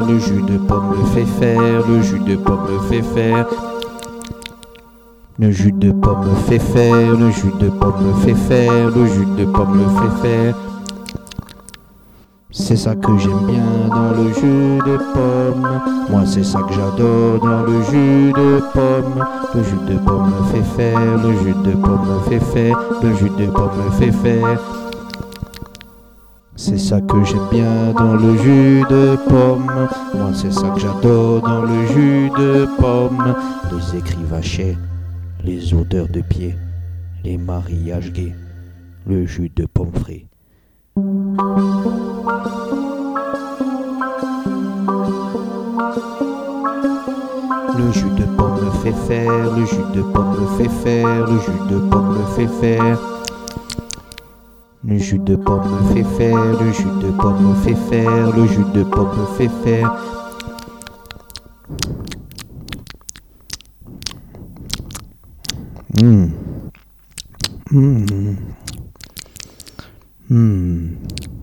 le jus de pomme me fait faire, le jus de pomme me fait faire. Le jus de pomme me fait faire, le jus de pomme me fait faire, le jus de pomme me fait faire. C'est ça que j'aime bien dans le jus de pomme. Moi c'est ça que j'adore dans le jus de pomme. Le jus de pomme me fait faire, le jus de pomme me fait faire, le jus de pomme me fait faire. C'est ça que j'aime bien dans le jus de pomme. Moi c'est ça que j'adore dans le jus de pomme. Les écrivains, les odeurs de pied, les mariages gays, le jus de pomme frais. Le jus de pomme me fait faire, le jus de pomme me fait faire, le jus de pomme me fait faire. Le jus de pomme me fait faire, le jus de pomme me fait faire, le jus de pomme me fait faire. Mmh. Mmh. Mmh.